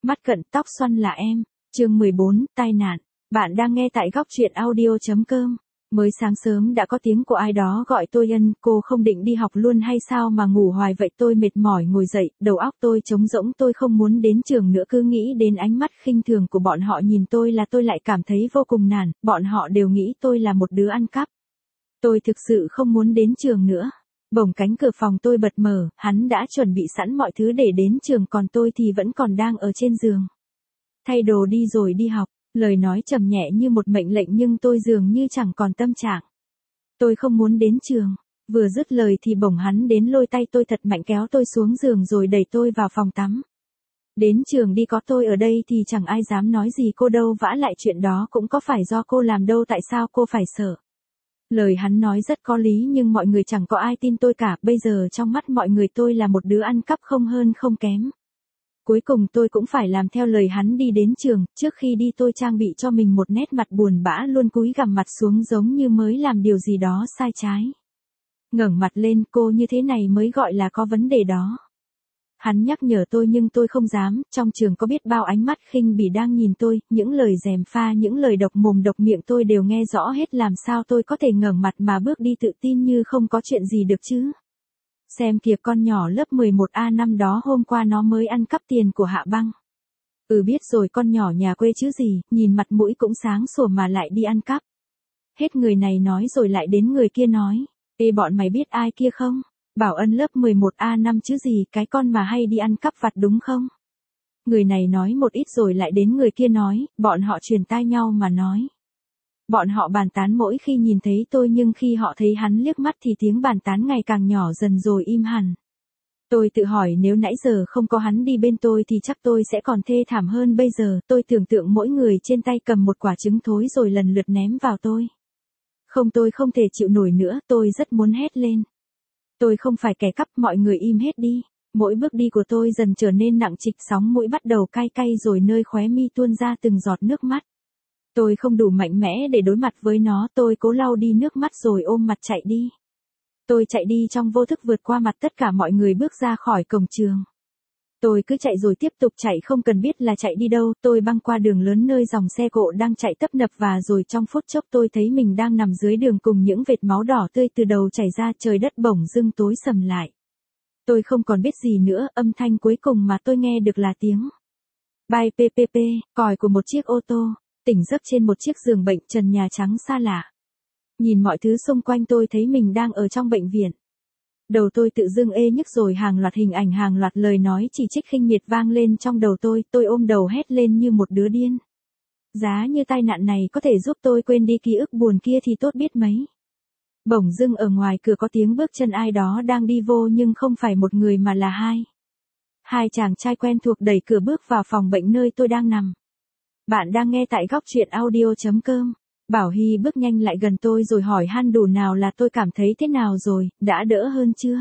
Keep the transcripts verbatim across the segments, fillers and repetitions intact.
Mắt cận tóc xoăn là em. Chương mười bốn, tai nạn. Bạn đang nghe tại góc truyện audio.com. Mới sáng sớm đã có tiếng của ai đó gọi tôi. Ân, cô không định đi học luôn hay sao mà ngủ hoài vậy? Tôi mệt mỏi ngồi dậy, đầu óc tôi trống rỗng, tôi không muốn đến trường nữa, cứ nghĩ đến ánh mắt khinh thường của bọn họ nhìn tôi là tôi lại cảm thấy vô cùng nản, bọn họ đều nghĩ tôi là một đứa ăn cắp. Tôi thực sự không muốn đến trường nữa. Bỗng cánh cửa phòng tôi bật mở, hắn đã chuẩn bị sẵn mọi thứ để đến trường, còn tôi thì vẫn còn đang ở trên giường. Thay đồ đi rồi đi học, lời nói trầm nhẹ như một mệnh lệnh nhưng tôi dường như chẳng còn tâm trạng. Tôi không muốn đến trường. Vừa dứt lời thì bỗng hắn đến lôi tay tôi thật mạnh kéo tôi xuống giường rồi đẩy tôi vào phòng tắm. Đến trường đi, có tôi ở đây thì chẳng ai dám nói gì cô đâu, vả lại chuyện đó cũng có phải do cô làm đâu, tại sao cô phải sợ? Lời hắn nói rất có lý nhưng mọi người chẳng có ai tin tôi cả, bây giờ trong mắt mọi người tôi là một đứa ăn cắp không hơn không kém. Cuối cùng tôi cũng phải làm theo lời hắn đi đến trường, trước khi đi tôi trang bị cho mình một nét mặt buồn bã, luôn cúi gằm mặt xuống giống như mới làm điều gì đó sai trái. Ngẩng mặt lên, cô như thế này mới gọi là có vấn đề đó. Hắn nhắc nhở tôi nhưng tôi không dám, trong trường có biết bao ánh mắt khinh bỉ đang nhìn tôi, những lời gièm pha, những lời độc mồm độc miệng tôi đều nghe rõ hết, làm sao tôi có thể ngẩng mặt mà bước đi tự tin như không có chuyện gì được chứ? Xem kìa, con nhỏ lớp mười một A năm đó hôm qua nó mới ăn cắp tiền của Hạ Băng. Ừ biết rồi, con nhỏ nhà quê chứ gì, nhìn mặt mũi cũng sáng sủa mà lại đi ăn cắp. Hết người này nói rồi lại đến người kia nói, ê bọn mày biết ai kia không? Bảo Ân lớp mười một A năm chứ gì, cái con mà hay đi ăn cắp vặt đúng không? Người này nói một ít rồi lại đến người kia nói, bọn họ truyền tai nhau mà nói. Bọn họ bàn tán mỗi khi nhìn thấy tôi nhưng khi họ thấy hắn liếc mắt thì tiếng bàn tán ngày càng nhỏ dần rồi im hẳn. Tôi tự hỏi nếu nãy giờ không có hắn đi bên tôi thì chắc tôi sẽ còn thê thảm hơn bây giờ. Tôi tưởng tượng mỗi người trên tay cầm một quả trứng thối rồi lần lượt ném vào tôi. Không, tôi không thể chịu nổi nữa, tôi rất muốn hét lên. Tôi không phải kẻ cắp, mọi người im hết đi. Mỗi bước đi của tôi dần trở nên nặng trịch, sóng mũi bắt đầu cay cay rồi nơi khóe mi tuôn ra từng giọt nước mắt. Tôi không đủ mạnh mẽ để đối mặt với nó, tôi cố lau đi nước mắt rồi ôm mặt chạy đi. Tôi chạy đi trong vô thức vượt qua mặt tất cả mọi người bước ra khỏi cổng trường. Tôi cứ chạy rồi tiếp tục chạy không cần biết là chạy đi đâu, tôi băng qua đường lớn nơi dòng xe cộ đang chạy tấp nập và rồi trong phút chốc tôi thấy mình đang nằm dưới đường cùng những vệt máu đỏ tươi từ đầu chảy ra, trời đất bỗng dưng tối sầm lại. Tôi không còn biết gì nữa, âm thanh cuối cùng mà tôi nghe được là tiếng bai pê pê pê, còi của một chiếc ô tô. Tỉnh giấc trên một chiếc giường bệnh, trần nhà trắng xa lạ. Nhìn mọi thứ xung quanh tôi thấy mình đang ở trong bệnh viện. Đầu tôi tự dưng ê nhức rồi hàng loạt hình ảnh, hàng loạt lời nói chỉ trích khinh miệt vang lên trong đầu tôi, tôi ôm đầu hét lên như một đứa điên. Giá như tai nạn này có thể giúp tôi quên đi ký ức buồn kia thì tốt biết mấy. Bỗng dưng ở ngoài cửa có tiếng bước chân ai đó đang đi vô nhưng không phải một người mà là hai. Hai chàng trai quen thuộc đẩy cửa bước vào phòng bệnh nơi tôi đang nằm. Bạn đang nghe tại góc truyện audio.com. Bảo Hy bước nhanh lại gần tôi rồi hỏi han đủ nào là tôi cảm thấy thế nào rồi, đã đỡ hơn chưa?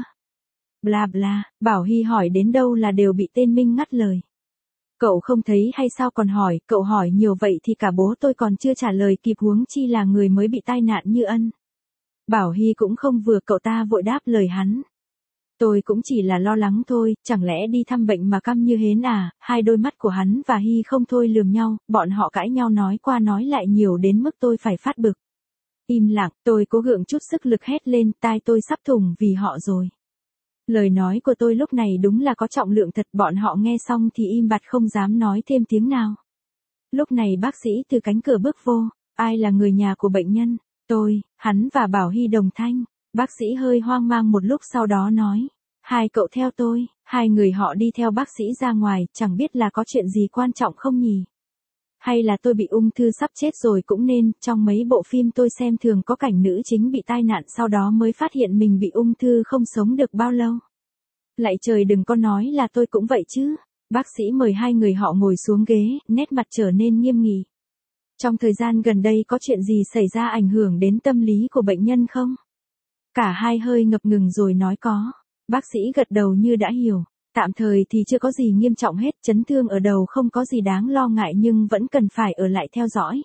Bla bla, Bảo Hy hỏi đến đâu là đều bị tên Minh ngắt lời. Cậu không thấy hay sao còn hỏi, cậu hỏi nhiều vậy thì cả bố tôi còn chưa trả lời kịp huống chi là người mới bị tai nạn như Ân. Bảo Hy cũng không vừa, cậu ta vội đáp lời hắn. Tôi cũng chỉ là lo lắng thôi, chẳng lẽ đi thăm bệnh mà căm như hến à? Hai đôi mắt của hắn và Hy không thôi lườm nhau, bọn họ cãi nhau nói qua nói lại nhiều đến mức tôi phải phát bực. Im lặng, tôi cố gượng chút sức lực hét lên, tai tôi sắp thủng vì họ rồi. Lời nói của tôi lúc này đúng là có trọng lượng thật, bọn họ nghe xong thì im bặt không dám nói thêm tiếng nào. Lúc này bác sĩ từ cánh cửa bước vô, ai là người nhà của bệnh nhân? Tôi, hắn và Bảo Hy đồng thanh. Bác sĩ hơi hoang mang một lúc sau đó nói, hai cậu theo tôi. Hai người họ đi theo bác sĩ ra ngoài, chẳng biết là có chuyện gì quan trọng không nhỉ? Hay là tôi bị ung thư sắp chết rồi cũng nên, trong mấy bộ phim tôi xem thường có cảnh nữ chính bị tai nạn sau đó mới phát hiện mình bị ung thư không sống được bao lâu. Lạy trời đừng có nói là tôi cũng vậy chứ. Bác sĩ mời hai người họ ngồi xuống ghế, nét mặt trở nên nghiêm nghị. Trong thời gian gần đây có chuyện gì xảy ra ảnh hưởng đến tâm lý của bệnh nhân không? Cả hai hơi ngập ngừng rồi nói có. Bác sĩ gật đầu như đã hiểu. Tạm thời thì chưa có gì nghiêm trọng hết, chấn thương ở đầu không có gì đáng lo ngại nhưng vẫn cần phải ở lại theo dõi.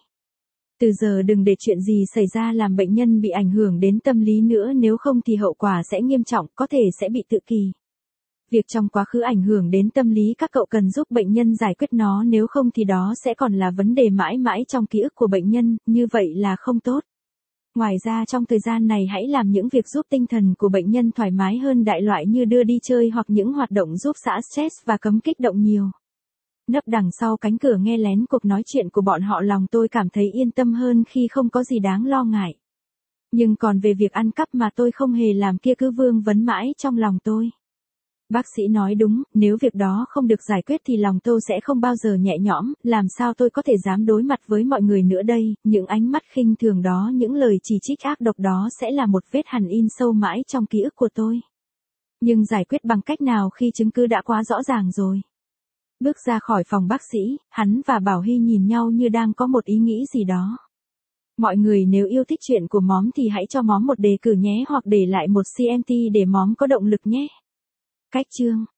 Từ giờ đừng để chuyện gì xảy ra làm bệnh nhân bị ảnh hưởng đến tâm lý nữa, nếu không thì hậu quả sẽ nghiêm trọng, có thể sẽ bị tự kỷ. Việc trong quá khứ ảnh hưởng đến tâm lý các cậu cần giúp bệnh nhân giải quyết nó, nếu không thì đó sẽ còn là vấn đề mãi mãi trong ký ức của bệnh nhân, như vậy là không tốt. Ngoài ra trong thời gian này hãy làm những việc giúp tinh thần của bệnh nhân thoải mái hơn, đại loại như đưa đi chơi hoặc những hoạt động giúp xả stress và cấm kích động nhiều. Nấp đằng sau cánh cửa nghe lén cuộc nói chuyện của bọn họ, lòng tôi cảm thấy yên tâm hơn khi không có gì đáng lo ngại. Nhưng còn về việc ăn cắp mà tôi không hề làm kia cứ vương vấn mãi trong lòng tôi. Bác sĩ nói đúng, nếu việc đó không được giải quyết thì lòng tôi sẽ không bao giờ nhẹ nhõm, làm sao tôi có thể dám đối mặt với mọi người nữa đây, những ánh mắt khinh thường đó, những lời chỉ trích ác độc đó sẽ là một vết hằn in sâu mãi trong ký ức của tôi. Nhưng giải quyết bằng cách nào khi chứng cứ đã quá rõ ràng rồi? Bước ra khỏi phòng bác sĩ, hắn và Bảo Hy nhìn nhau như đang có một ý nghĩ gì đó. Mọi người nếu yêu thích chuyện của Móm thì hãy cho Móm một đề cử nhé, hoặc để lại một comment để Móm có động lực nhé. Cách chương